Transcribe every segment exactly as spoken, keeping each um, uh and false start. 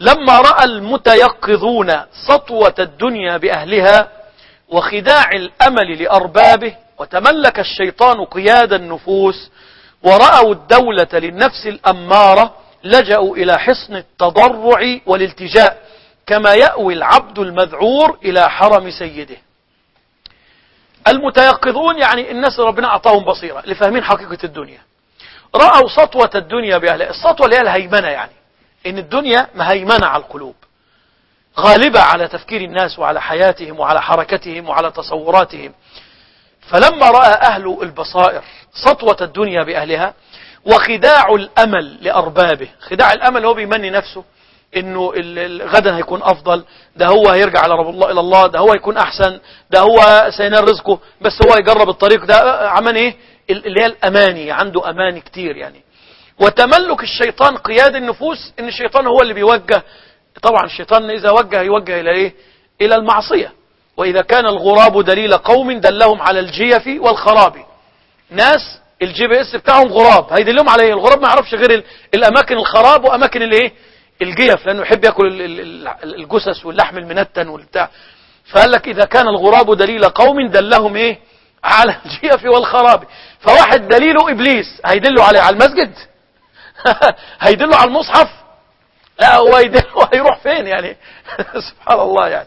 لما رأى المتيقظون سطوة الدنيا بأهلها وخداع الأمل لأربابه، وتملك الشيطان قياد النفوس، ورأوا الدولة للنفس الأمارة، لجأوا إلى حصن التضرع والالتجاء، كما يأوي العبد المذعور إلى حرم سيده. المتيقظون يعني الناس ربنا أعطاهم بصيرة لفهمين حقيقة الدنيا، رأوا سطوة الدنيا بأهلها. السطوة اللي هي الهيمنة، يعني إن الدنيا مهيمنة على القلوب، غالبة على تفكير الناس وعلى حياتهم وعلى حركتهم وعلى تصوراتهم. فلما رأى أهل البصائر سطوة الدنيا بأهلها وخداع الأمل لأربابه، خداع الأمل هو بيمني نفسه إنه غدا هيكون أفضل، ده هو هيرجع إلى رب الله إلى الله، ده هو يكون أحسن، ده هو سينال رزقه، بس هو يجرب الطريق ده. عمل إيه؟ اللي هي الأماني، عنده أماني كتير يعني. وتملك الشيطان قياد النفوس، إن الشيطان هو اللي بيوجه. طبعا الشيطان إذا وجه يوجه إلى إيه؟ إلى المعصية. وإذا كان الغراب دليل قوم دلهم على الجيف والخراب. ناس الجي بي اس بتاعهم غراب، هيدلهم على ايه؟ الغراب ما يعرفش غير الاماكن الخراب واماكن الايه؟ الجيف، لانه يحب ياكل الجثث واللحم المنتن والبتاع. فقال لك اذا كان الغراب دليل قوم دلهم ايه؟ على الجيف والخراب. فواحد دليله ابليس هيدله على على المسجد؟ هيدله على المصحف؟ لا، هو يدله هيروح فين يعني؟ سبحان الله يعني.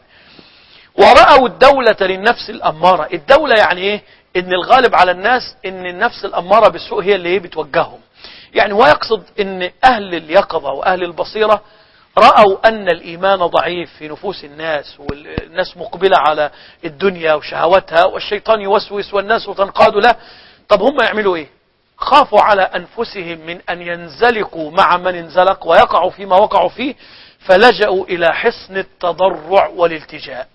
ورأوا الدولة للنفس الأمارة. الدولة يعني ايه؟ ان الغالب على الناس ان النفس الأمارة بالسوء هي اللي بتوجههم. يعني هو يقصد ان اهل اليقظة واهل البصيرة رأوا ان الايمان ضعيف في نفوس الناس، والناس مقبلة على الدنيا وشهواتها، والشيطان يوسوس والناس تنقاد له. طب هم يعملوا ايه؟ خافوا على انفسهم من ان ينزلقوا مع من انزلق ويقعوا فيما وقعوا فيه، فلجأوا الى حصن التضرع والالتجاء.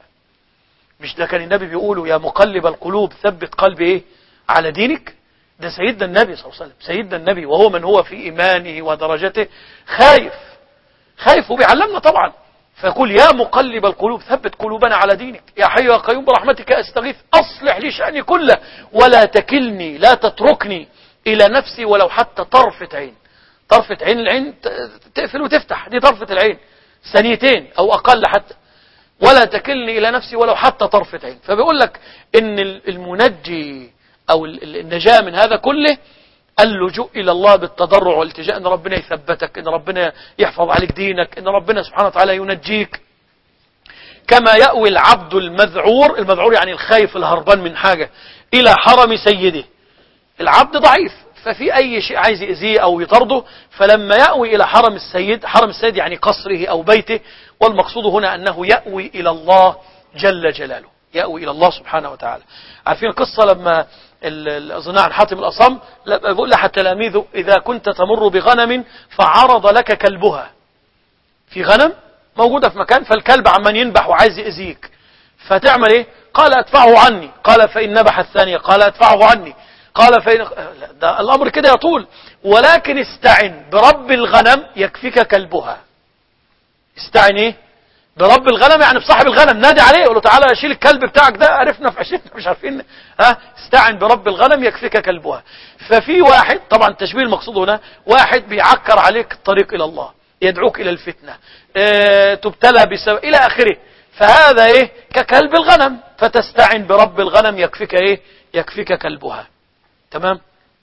مش ده كان النبي بيقولوا يا مقلب القلوب ثبت قلبي ايه؟ على دينك؟ ده سيدنا النبي صلى الله عليه وسلم، سيدنا النبي وهو من هو في إيمانه ودرجته خايف خايف وبيعلمنا طبعا. فيقول يا مقلب القلوب ثبت قلوبنا على دينك، يا حي يا قيوم برحمتك أستغيث أصلح لي شأني كله ولا تكلني، لا تتركني إلى نفسي ولو حتى طرفة عين. طرفة عين، العين تقفل وتفتح، دي طرفة العين، ثانيتين أو أقل حتى. ولا تكلني إلى نفسي ولو حتى طرفة عين. فبيقول لك إن المنجي أو النجاة من هذا كله اللجوء إلى الله بالتضرع والالتجاء، إن ربنا يثبتك، إن ربنا يحفظ عليك دينك، إن ربنا سبحانه وتعالى ينجيك. كما يأوي العبد المذعور، المذعور يعني الخايف الهربان من حاجة، إلى حرم سيده. العبد ضعيف، ففي أي شيء عايز يأذيه أو يطرده، فلما يأوي إلى حرم السيد، حرم السيد يعني قصره أو بيته، والمقصود هنا أنه يأوي إلى الله جل جلاله، يأوي إلى الله سبحانه وتعالى. عارفين القصة لما أظن عن حاتم الأصم بيقول لها تلاميذه إذا كنت تمر بغنم فعرض لك كلبها، في غنم موجودة في مكان فالكلب عمان ينبح وعايز يأذيك، فتعمل إيه؟ قال أدفعه عني، قال فإن نبح الثانية، قال أدفعه عني، قال فإن ده الأمر كده يطول، ولكن استعن برب الغنم يكفيك كلبها. استعن إيه؟ برب الغنم، يعني بصاحب الغنم، نادي عليه قول له تعالى شيل الكلب بتاعك ده، عرفنا في عشتنا مش عارفين. ها، استعن برب الغنم يكفيك كلبها. ففي واحد، طبعا التشبيه المقصود هنا واحد بيعكر عليك الطريق إلى الله، يدعوك إلى الفتنة، اه تبتلى بسبب إلى آخره. فهذا إيه؟ ككلب الغنم، فتستعن برب الغنم يكفيك إيه؟ يكفيك كلبها. تمام.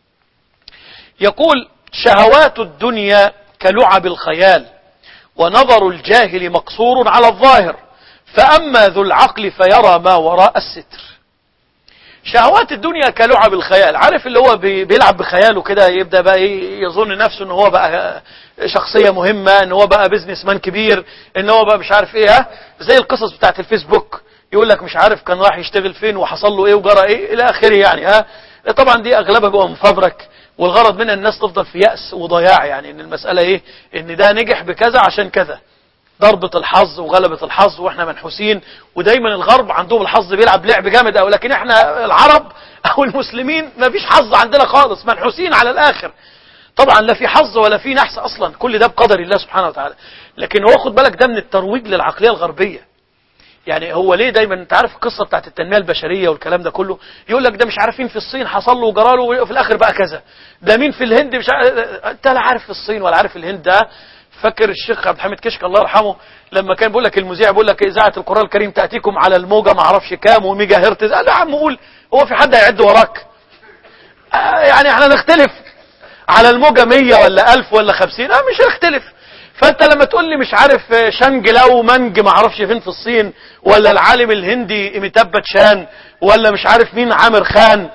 يقول شهوات الدنيا كلعب الخيال، ونظر الجاهل مقصور على الظاهر، فأما ذو العقل فيرى ما وراء الستر. شهوات الدنيا كلعب الخيال، عارف اللي هو بيلعب بخياله كده، يبدأ بقى يظن نفسه ان هو بقى شخصية مهمة، ان هو بقى بيزنس مان كبير، ان هو بقى مش عارف ايه. ها، زي القصص بتاعت الفيسبوك، يقول لك مش عارف كان راح يشتغل فين وحصل له ايه وجرى ايه الى اخره يعني. ها، طبعا دي اغلبها بقى مفبرك، والغرض منها الناس تفضل في يأس وضياع، يعني ان المسألة ايه؟ ان ده نجح بكذا عشان كذا، ضربة الحظ وغلبة الحظ، واحنا منحوسين. ودايما الغرب عندهم الحظ بيلعب لعب جامد أو، لكن احنا العرب او المسلمين ما فيش حظ عندنا خالص، منحوسين على الاخر. طبعا لا في حظ ولا في نحس اصلا، كل ده بقدر الله سبحانه وتعالى. لكن هو خد بالك ده من الترويج للعقلية الغربية. يعني هو ليه دايما انت عارف القصة بتاعت التنمية البشرية والكلام ده كله، يقول لك ده مش عارفين في الصين حصل له وجراله وفي الاخر بقى كذا، ده مين في الهند مش عارف. انت لا عارف في الصين ولا عارف الهند ده، فاكر الشيخ عبد الحميد كشك الله يرحمه لما كان بيقول لك المذيع بيقول لك اذاعه القران الكريم تاتيكم على الموجه ما اعرفش كام وميجا هرتز، قال له يا عم قول، هو في حد هيعد وراك؟ آه يعني احنا نختلف على الموجه مية ولا ألف ولا خمسين، اه مش هنختلف. فانت لما تقول لي مش عارف شانج لاو منج ما اعرفش فين في الصين، ولا العالم الهندي اميتاب باتشان، ولا مش عارف مين عامر خان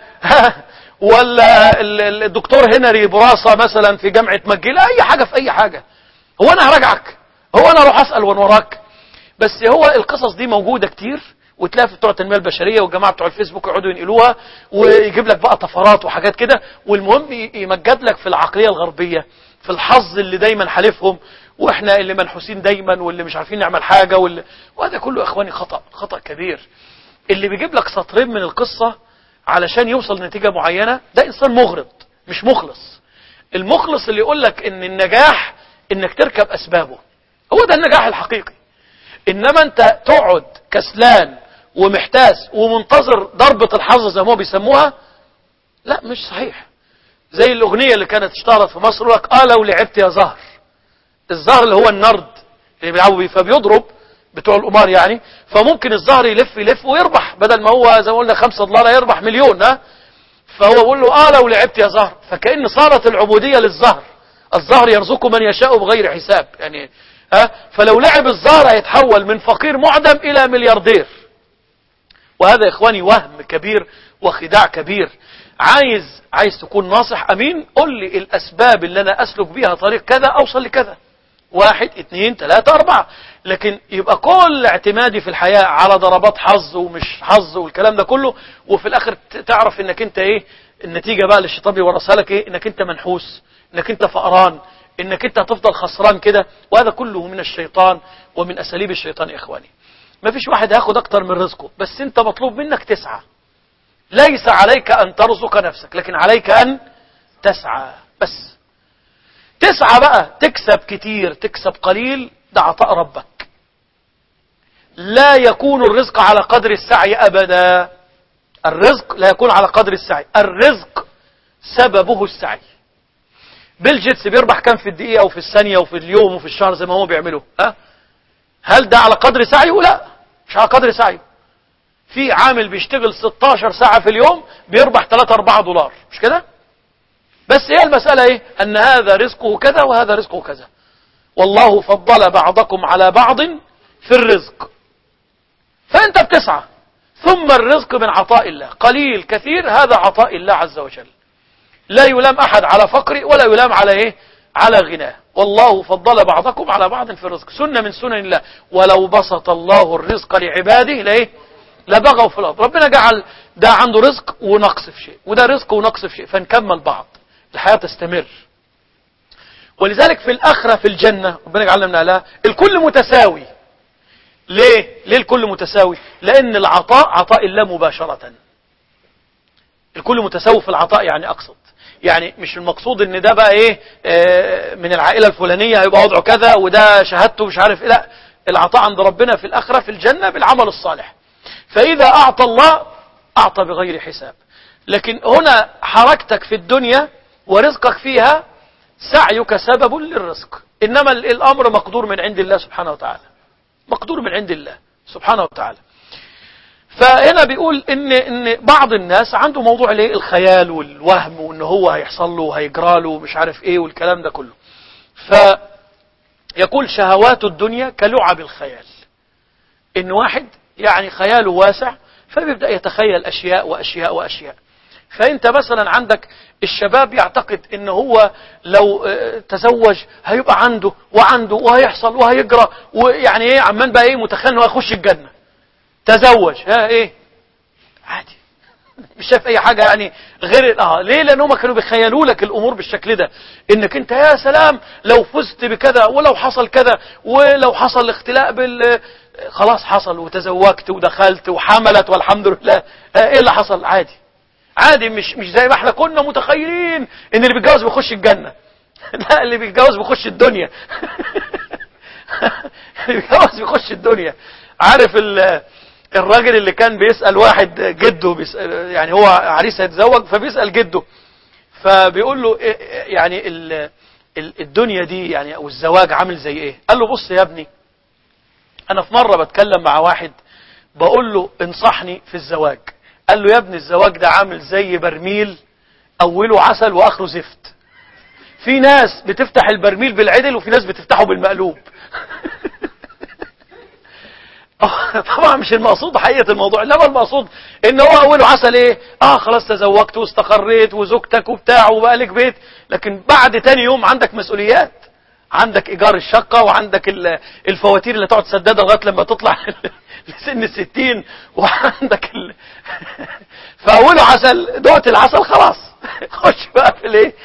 ولا الدكتور هنري براسة مثلا في جامعة مجيلة، اي حاجة في اي حاجة، هو انا هراجعك؟ هو انا اروح اسأل وان وراك؟ بس هو القصص دي موجودة كتير، وتلاقي في بتوع التنمية البشرية والجماعة بتوع الفيسبوك يقعدوا ينقلوها ويجيب لك بقى طفرات وحاجات كده، والمهم يمجد لك في العقلية الغربية، في الحظ اللي دايما حالفهم، واحنا اللي منحوسين دايما واللي مش عارفين نعمل حاجة واللي... وهذا كله اخواني خطأ، خطأ كبير. اللي بيجيب لك سطرين من القصة علشان يوصل لنتيجة معينة ده انسان مغرض مش مخلص. المخلص اللي يقول لك ان النجاح انك تركب اسبابه، هو ده النجاح الحقيقي. انما انت تقعد كسلان ومحتاس ومنتظر ضربة الحظ زي ما هو بيسموها، لا مش صحيح. زي الاغنية اللي كانت اشتهرت في مصر، يقول لك اه لو لعبت يا زهر. الزهر اللي هو النرد اللي بيلعبوا بيه، فبيضرب بتوع القمار يعني، فممكن الزهر يلف يلف ويربح، بدل ما هو زي ما قلنا خمسة دولار يربح مليون. ها فهو بيقول له اه لو لعبت يا زهر، فكأن صارت العبودية للزهر. الزهر يرزق من يشاء بغير حساب يعني. ها فلو لعب الزهر هيتحول من فقير معدم الى ملياردير. وهذا يا اخواني وهم كبير وخداع كبير. عايز عايز تكون ناصح امين، قل لي الاسباب اللي انا اسلك بيها طريق كذا اوصل لكذا، واحد اثنين ثلاثة اربعة. لكن يبقى كل اعتمادي في الحياة على ضربات حظ ومش حظ والكلام ده كله، وفي الاخر تعرف انك انت ايه النتيجة بقى اللي الشيطان بيورثها لك، ايه؟ انك انت منحوس، انك انت فقران، انك انت هتفضل خسران كده. وهذا كله من الشيطان ومن اساليب الشيطان يا اخواني. ما فيش واحد هياخد اكتر من رزقه، بس انت مطلوب منك تسعى. ليس عليك ان ترزق نفسك، لكن عليك ان تسعى بس. تسعى بقى، تكسب كتير تكسب قليل، ده عطاء ربك. لا يكون الرزق على قدر السعي ابدا. الرزق لا يكون على قدر السعي، الرزق سببه السعي. بيل جيتس بيربح كام في الدقيقة وفي الثانية وفي اليوم وفي الشهر زي ما هو بيعمله؟ ها هل ده على قدر سعيه؟ لا مش على قدر سعيه. في عامل بيشتغل ستاشر ساعة في اليوم بيربح ثلاثة أربعة دولار، مش كده؟ بس هي المسألة ايه؟ ان هذا رزقه كذا وهذا رزقه كذا. والله فضل بعضكم على بعض في الرزق. فانت بتسعى. ثم الرزق من عطاء الله، قليل كثير هذا عطاء الله عز وجل. لا يلام احد على فقره ولا يلام على ايه؟ على غناه. والله فضل بعضكم على بعض في الرزق، سنة من سنن الله. ولو بسط الله الرزق لعباده لايه؟ لبغوا في الارض. ربنا جعل ده عنده رزق ونقص في شيء، وده رزق ونقص في شيء، فنكمل بعض، الحياة تستمر. ولذلك في الآخرة في الجنة ربنا جعلنا من أهلها الكل متساوي. ليه؟ ليه الكل متساوي؟ لأن العطاء عطاء الله مباشرة. الكل متساوي في العطاء، يعني أقصد يعني مش المقصود ان ده بقى ايه آه من العائلة الفلانية هيبقى وضعه كذا وده شهادته مش عارف ايه. لا، العطاء عند ربنا في الآخرة في الجنة بالعمل الصالح. فإذا أعطى الله أعطى بغير حساب. لكن هنا حركتك في الدنيا ورزقك فيها، سعيك سبب للرزق، إنما الأمر مقدور من عند الله سبحانه وتعالى، مقدور من عند الله سبحانه وتعالى. فهنا بيقول إن, إن بعض الناس عنده موضوع ليه الخيال والوهم، وإن هو هيحصل له وهيجرى له مش عارف إيه والكلام ده كله. فيقول شهوات الدنيا كلعب الخيال. إن واحد يعني خياله واسع فبيبدأ يتخيل أشياء وأشياء وأشياء. فأنت مثلا عندك الشباب يعتقد إن هو لو تزوج هيبقى عنده وعنده وهيحصل وهيجرى، ويعني ايه عمان بقى ايه متخيل انه هيخش الجنة. تزوج ها ايه عادي، مش شايف اي حاجة يعني غير اه ليه؟ لانهم كانوا بيخيلوا لك الامور بالشكل ده، انك انت يا سلام لو فزت بكذا ولو حصل كذا ولو حصل اختلاء بال خلاص حصل وتزوجت ودخلت وحملت والحمد لله. ايه اللي حصل؟ عادي عادي، مش مش زي ما احنا كنا متخيلين ان اللي بيتجوز بيخش الجنة. لا، اللي بيتجوز بيخش الدنيا. اللي بيتجوز بيخش الدنيا. عارف الراجل اللي كان بيسأل واحد جده بيسأل، يعني هو عريس هيتزوج فبيسأل جده، فبيقول له يعني الدنيا دي يعني او الزواج عامل زي ايه؟ قال له بص يا ابني، انا في مرة بتكلم مع واحد بقول له انصحني في الزواج. قال له يا ابني الزواج ده عامل زي برميل اوله عسل واخره زفت. في ناس بتفتح البرميل بالعدل وفي ناس بتفتحه بالمقلوب. طبعا مش المقصود حقيقة الموضوع، انما المقصود ان هو اوله عسل ايه، اه خلاص تزوجت واستقريت وزوجتك وبتاع وبقى لك بيت، لكن بعد تاني يوم عندك مسؤوليات، عندك ايجار الشقة وعندك الفواتير اللي تقعد تسددها لغايه لما تطلع لسن الستين، وعندك ال... فاوله عسل دوت العسل خلاص خش بقى في الايه.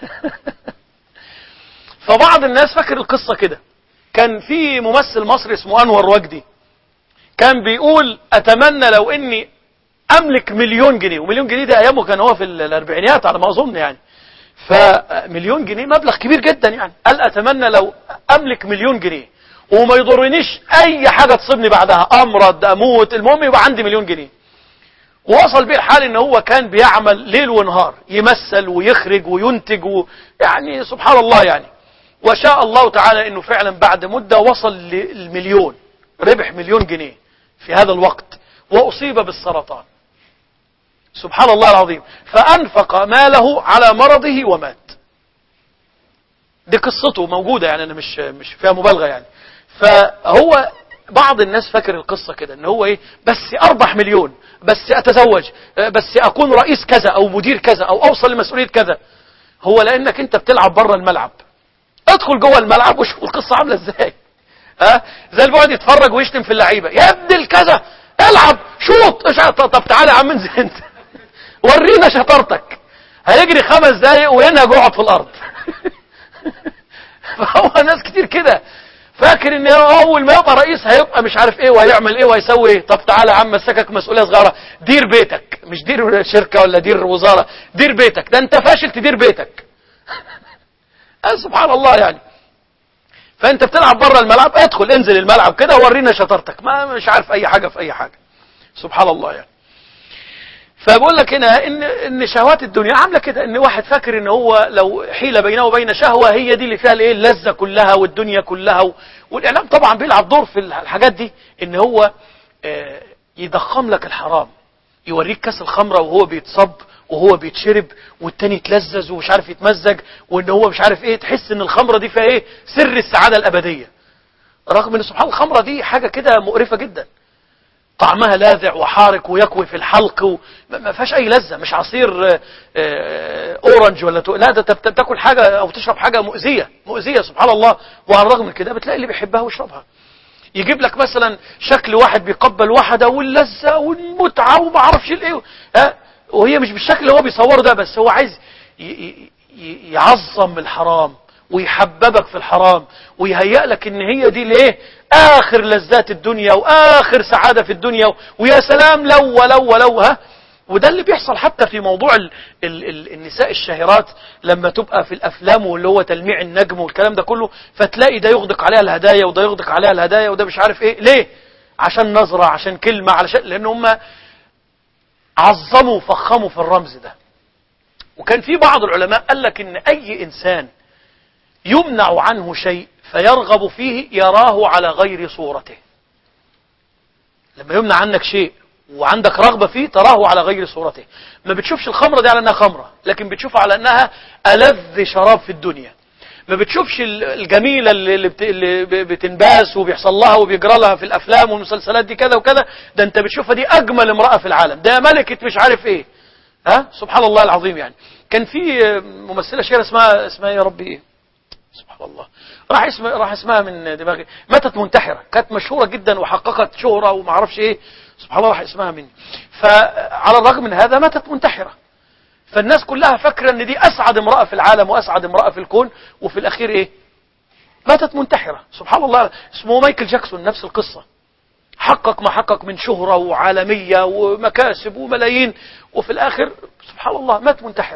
فبعض الناس فاكر القصة كده. كان في ممثل مصري اسمه انور وجدي كان بيقول اتمنى لو اني املك مليون جنيه، ومليون جنيه ده ايامه كان هو في الاربعينيات على ما اظن يعني، فمليون جنيه مبلغ كبير جدا يعني. قال اتمنى لو املك مليون جنيه وما يضرنيش اي حاجة تصيبني بعدها، امرض اموت، المهم يبقى عندي مليون جنيه. ووصل بيه الحال ان هو كان بيعمل ليل ونهار، يمثل ويخرج وينتج و... يعني سبحان الله يعني. وشاء الله تعالى انه فعلا بعد مدة وصل للمليون، ربح مليون جنيه في هذا الوقت، واصيب بالسرطان. سبحان الله العظيم. فانفق ماله على مرضه ومات. دي قصته موجودة يعني، انا مش مش فيها مبالغة يعني. فهو بعض الناس فاكر القصة كده ان هو ايه، بس اربح مليون، بس اتزوج، بس اكون رئيس كذا او مدير كذا او اوصل لمسؤولية كذا. هو لانك انت بتلعب بره الملعب. ادخل جوه الملعب وشوف القصة عاملة ازاي. ها زي اللي بيقعد يتفرج ويشتم في اللعيبة، يا ابن الكذا العب شوط. طب تعالى يا عم انزل انت ورينا شطارتك. هيجري خمس دقايق وينهج يقعد في الارض. فهو ناس كتير كده فاكر ان اول ما يبقى رئيس هيبقى مش عارف ايه وهيعمل ايه وهيسوي ايه. طب تعالى يا عم مسكك مسؤولية صغيرة، دير بيتك، مش دير شركة ولا دير وزارة، دير بيتك. ده انت فاشل تدير بيتك. سبحان الله يعني. فانت بتلعب بره الملعب، ادخل انزل الملعب كده وورينا شطارتك. ما مش عارف اي حاجة في اي حاجة. سبحان الله يعني. فبقول لك هنا ان ان شهوات الدنيا عامله كده، ان واحد فاكر ان هو لو حيل بينه وبين شهوه هي دي اللي فيها الايه اللذه كلها والدنيا كلها و... والاعلام طبعا بيلعب دور في الحاجات دي، ان هو يضخم لك الحرام، يوريك كاس الخمره وهو بيتصب وهو بيتشرب والتاني يتلذذ ومش عارف يتمزج، وان هو مش عارف ايه، تحس ان الخمره دي فيها ايه سر السعاده الابديه، رغم ان سبحان الخمره دي حاجه كده مقرفه جدا، طعمها لاذع وحارق ويكوي في الحلق وما فيهاش اي لذة. مش عصير اورنج ولا تو... لا ده تاكل حاجة او تشرب حاجة مؤذية مؤذية سبحان الله. وعلى الرغم من كده بتلاقي اللي بيحبها ويشربها. يجيب لك مثلا شكل واحد بيقبل واحدة واللذة والمتعة وما عرفش الايه، ها، وهي مش بالشكل اللي هو بيصوره ده، بس هو عايز ي... ي... يعظم الحرام ويحببك في الحرام ويهيأ لك ان هي دي الايه اخر لذات الدنيا واخر سعادة في الدنيا، ويا سلام لو ولو ولو ها. وده اللي بيحصل حتى في موضوع ال ال ال النساء الشاهرات لما تبقى في الافلام واللي هو تلميع النجم والكلام ده كله، فتلاقي ده يغدق عليها الهدايا وده يغدق عليها الهدايا وده مش عارف ايه. ليه؟ عشان نظرة، عشان كلمة، علشان لان هم عظموا وفخموا في الرمز ده. وكان في بعض العلماء قال لك ان اي انسان يمنع عنه شيء فيرغب فيه يراه على غير صورته. لما يمنع عنك شيء وعندك رغبة فيه تراه على غير صورته. ما بتشوفش الخمرة دي على انها خمرة، لكن بتشوفها على انها ألذ شراب في الدنيا. ما بتشوفش الجميلة اللي بتنباس وبيحصل لها وبيجرى لها في الافلام والمسلسلات دي كذا وكذا، ده انت بتشوفها دي اجمل امرأة في العالم، ده ملكة مش عارف ايه. ها سبحان الله العظيم يعني. كان في ممثلة شهيرة اسمها اسمها يا ربي ايه سبحان الله، راح اسم راح اسمها من دماغي، ماتت منتحرة، كانت مشهورة جدا وحققت شهرة وما اعرفش ايه، سبحان الله راح اسمها مني. فعلى الرغم من هذا ماتت منتحرة، فالناس كلها فاكرة ان دي اسعد امرأة في العالم واسعد امرأة في الكون، وفي الاخير ايه ماتت منتحرة. سبحان الله. اسمه مايكل جاكسون نفس القصة، حقق ما حقق من شهرة وعالمية ومكاسب وملايين، وفي الاخر سبحان الله مات منتحر.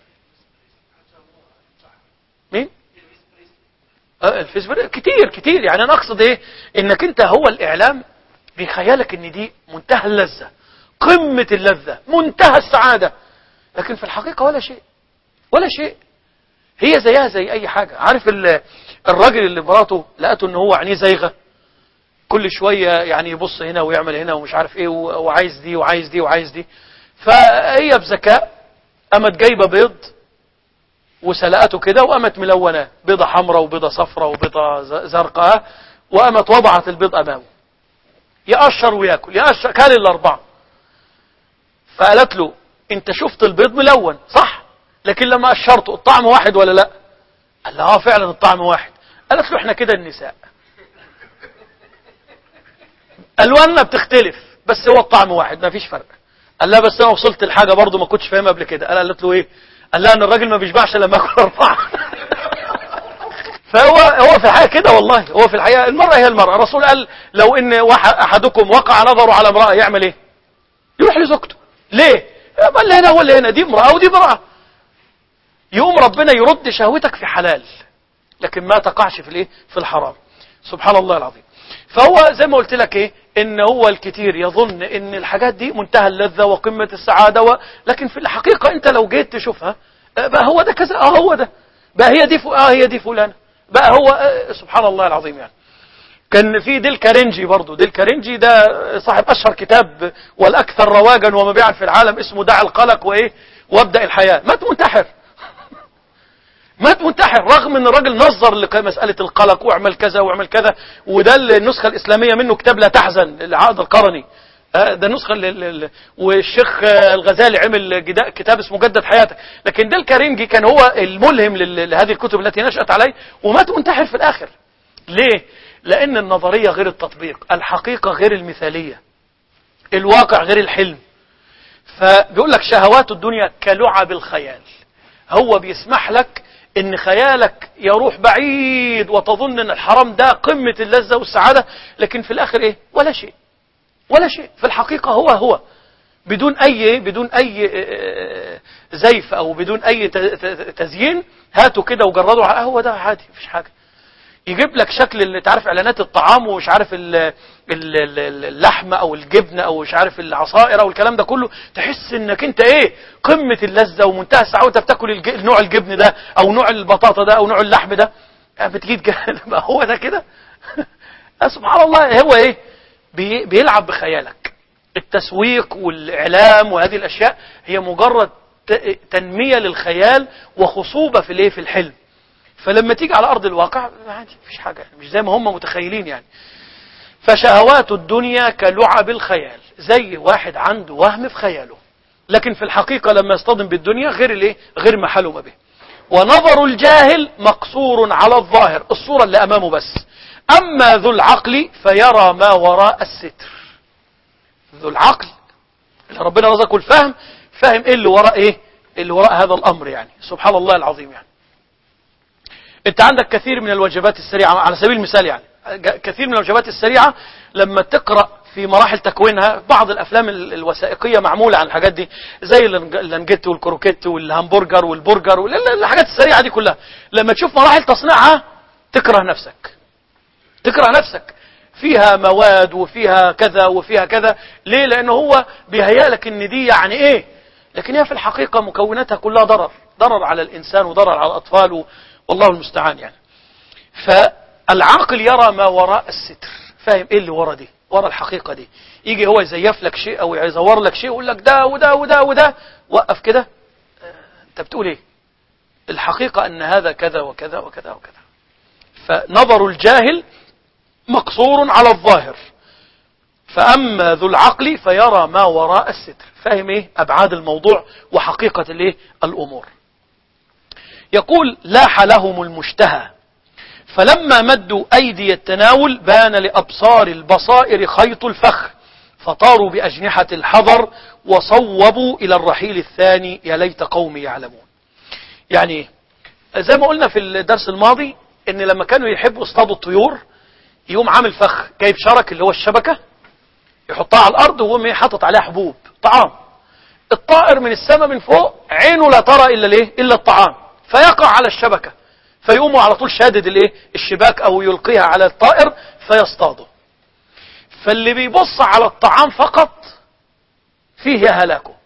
مين؟ الفيسبوك كتير كتير يعني. انا اقصد ايه، انك انت هو الاعلام بيخيالك ان دي منتهى اللذة، قمة اللذة، منتهى السعادة، لكن في الحقيقة ولا شيء ولا شيء. هي زيها زي اي حاجة. عارف الراجل اللي مراته لقته ان هو عينيه زايغة، كل شوية يعني يبص هنا ويعمل هنا ومش عارف ايه، وعايز دي وعايز دي وعايز دي، فهي بذكاء قامت جايبة بيض وسلقته كده، وقامت ملوناه، بيضة حمراء وبيضة صفراء وبيضة زرقاء، وقامت وضعت البيض امامه يقشر وياكل، يقشر كان الاربعة. فقالت له انت شفت البيض ملون صح، لكن لما قشرته الطعم واحد ولا لا؟ قال لها اه فعلا الطعم واحد. قالت له احنا كده النساء الواننا بتختلف بس هو الطعم واحد ما فيش فرق. قال لها بس انا وصلت لحاجه برضه ما كنتش فاهمها قبل كده. قالت له ايه؟ قال لها ان الراجل ما بيشبعش لما ياكل اربعه. فهو هو في الحقيقه كده والله، هو في الحقيقه المراه هي المراه. الرسول قال لو ان احدكم وقع نظره على امراه يعمل ايه؟ يروح لزوجته. ليه؟ قال لي هنا ولا هنا، دي امراه ودي امراه. يقوم ربنا يرد شهوتك في حلال لكن ما تقعش في الايه؟ في الحرام. سبحان الله العظيم. فهو زي ما قلت لك ايه، ان هو الكتير يظن ان الحاجات دي منتهى اللذة وقمة السعادة و... لكن في الحقيقة انت لو جيت تشوفها بقى هو ده كذا، اه هو ده بقى، هي دي ف... اه هي دي فلانة بقى، هو آه سبحان الله العظيم. يعني كان في ديل كارنجي برضو، ديل كارنجي ده صاحب اشهر كتاب والاكثر رواجا ومبيعا في العالم اسمه دع القلق وايه وابدأ الحياة. مات منتحر مات منتحر رغم ان الراجل نظر لمسألة القلق واعمل كذا واعمل كذا. وده النسخة الاسلامية منه كتاب لا تحزن لعقد القرني، ده النسخة ال... والشيخ الغزالي عمل كتاب اسمه جدد حياتك. لكن ده الكارنجي كان هو الملهم لهذه الكتب التي نشأت عليه، ومات منتحر في الاخر. ليه؟ لان النظرية غير التطبيق، الحقيقة غير المثالية، الواقع غير الحلم. فبيقول لك شهوات الدنيا كلعب الخيال، هو بيسمح لك ان خيالك يروح بعيد وتظن ان الحرام ده قمة اللذة والسعادة، لكن في الاخر ايه؟ ولا شيء ولا شيء. في الحقيقة هو هو بدون اي بدون اي زيف او بدون اي تزيين. هاتوا كده وجردوا، هو ده عادي مفيش حاجة. يجيب لك شكل اللي تعرف اعلانات الطعام ومش عارف اللحمة او الجبنة او مش عارف العصائر او الكلام ده كله، تحس انك انت ايه؟ قمة اللذة ومنتهى السعادة وانت بتاكل نوع الجبن ده او نوع البطاطا ده او نوع اللحم ده. بتجيد هو ده كده. سبحان الله. هو ايه؟ بي بيلعب بخيالك. التسويق والاعلام وهذه الاشياء هي مجرد تنمية للخيال وخصوبة في الايه؟ في الحلم. فلما تيجي على أرض الواقع عادي مفيش حاجة، مش زي ما هم متخيلين يعني. فشهوات الدنيا كلعب الخيال، زي واحد عنده وهم في خياله، لكن في الحقيقة لما يصطدم بالدنيا غير الايه؟ غير ما حلم به. ونظر الجاهل مقصور على الظاهر، الصورة اللي أمامه بس. أما ذو العقل فيرى ما وراء الستر. ذو العقل اللي ربنا رزقه الفهم، فاهم ايه اللي وراء ايه؟ اللي وراء هذا الأمر يعني. سبحان الله العظيم. يعني انت عندك كثير من الوجبات السريعة على سبيل المثال، يعني كثير من الوجبات السريعة لما تقرأ في مراحل تكوينها بعض الأفلام الوثائقية معمولة عن الحاجات دي، زي اللانجيت والكروكيت والهامبرجر والبرجر والحاجات السريعة دي كلها، لما تشوف مراحل تصنيعها تكره نفسك تكره نفسك فيها مواد وفيها كذا وفيها كذا. ليه؟ لأنه هو بيهيأ لك ان دي يعني ايه، لكن هي في الحقيقة مكوناتها كلها ضرر ضرر على الإنسان وضرر على الأطفال و... والله المستعان يعني. فالعاقل يرى ما وراء الستر، فاهم ايه اللي ورا دي، ورا الحقيقة دي. يجي هو يزيف لك شيء او يزور لك شيء ويقول لك ده وده وده وده، وقف كده انت بتقول ايه؟ الحقيقة ان هذا كذا وكذا وكذا وكذا. فنظر الجاهل مقصور على الظاهر، فأما ذو العقل فيرى ما وراء الستر، فاهم ايه؟ ابعاد الموضوع وحقيقة الايه؟ الامور. يقول لاح لهم المشتهى فلما مدوا أيدي التناول بان لأبصار البصائر خيط الفخ فطاروا بأجنحة الحذر وصوبوا إلى الرحيل الثاني يا ليت قومي يعلمون. يعني زي ما قلنا في الدرس الماضي ان لما كانوا يحبوا يصطادوا الطيور يقوم عامل فخ، جايب شرك اللي هو الشبكة يحطها على الأرض ويقوم حاطط عليها حبوب طعام. الطائر من السماء من فوق عينه لا ترى إلا ليه؟ إلا الطعام، فيقع على الشبكة فيقوموا على طول شادد الايه؟ الشباك او يلقيها على الطائر فيصطاده. فاللي بيبص على الطعام فقط فيه هلاكه،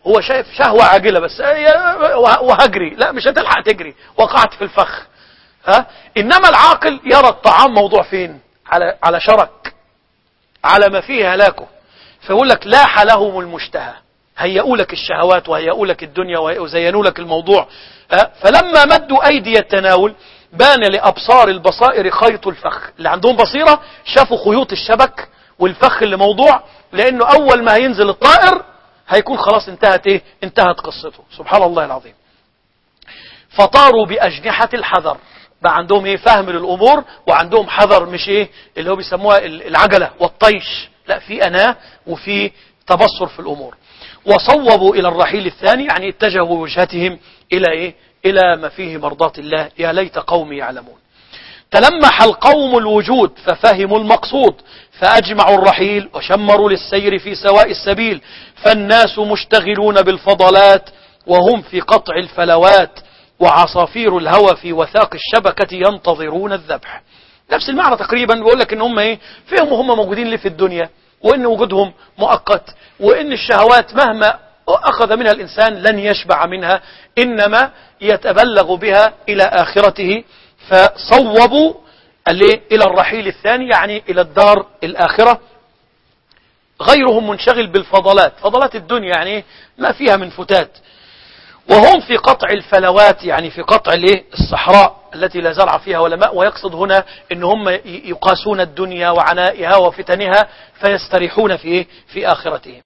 هو شايف شهوة عاجلة بس وهجري، لا مش هتلحق تجري، وقعت في الفخ. ها؟ إنما العاقل يرى الطعام موضوع فين؟ على على شرك، على ما فيه هلاكه، فيقول لك لاح لهم المشتهى، هيئوا لك الشهوات وهيئوا لك الدنيا وزينوا لك الموضوع. ها؟ فلما مدوا أيدي التناول بان لأبصار البصائر خيط الفخ. اللي عندهم بصيرة شافوا خيوط الشبك والفخ اللي موضوع، لأنه أول ما هينزل الطائر هيكون خلاص انتهت ايه؟ انتهت قصته. سبحان الله العظيم. فطاروا بأجنحة الحذر، بقى عندهم ايه؟ فهم للأمور، وعندهم حذر، مش ايه اللي هو بيسموها العجلة والطيش، لا، في أناه وفي تبصر في الأمور. وصوبوا إلى الرحيل الثاني، يعني اتجهوا بوجهتهم إلى ايه؟ إلى ما فيه مرضاة الله. يا ليت قومي يعلمون. تلمح القوم الوجود ففهموا المقصود، فأجمعوا الرحيل وشمروا للسير في سواء السبيل، فالناس مشتغلون بالفضلات وهم في قطع الفلوات، وعصافير الهوى في وثاق الشبكة ينتظرون الذبح. نفس المعنى تقريبا، بيقول لك ان هم ايه؟ فهموا هم موجودين ليه في الدنيا، وان وجودهم مؤقت، وان الشهوات مهما أخذ منها الإنسان لن يشبع منها، إنما يتبلغ بها إلى آخرته. فصوبوا إلى الرحيل الثاني، يعني إلى الدار الآخرة. غيرهم منشغل بالفضلات، فضلات الدنيا يعني ما فيها من فتات، وهم في قطع الفلوات، يعني في قطع الصحراء التي لا زرع فيها ولا ماء. ويقصد هنا إن هم يقاسون الدنيا وعنائها وفتنها فيستريحون في في آخرتهم.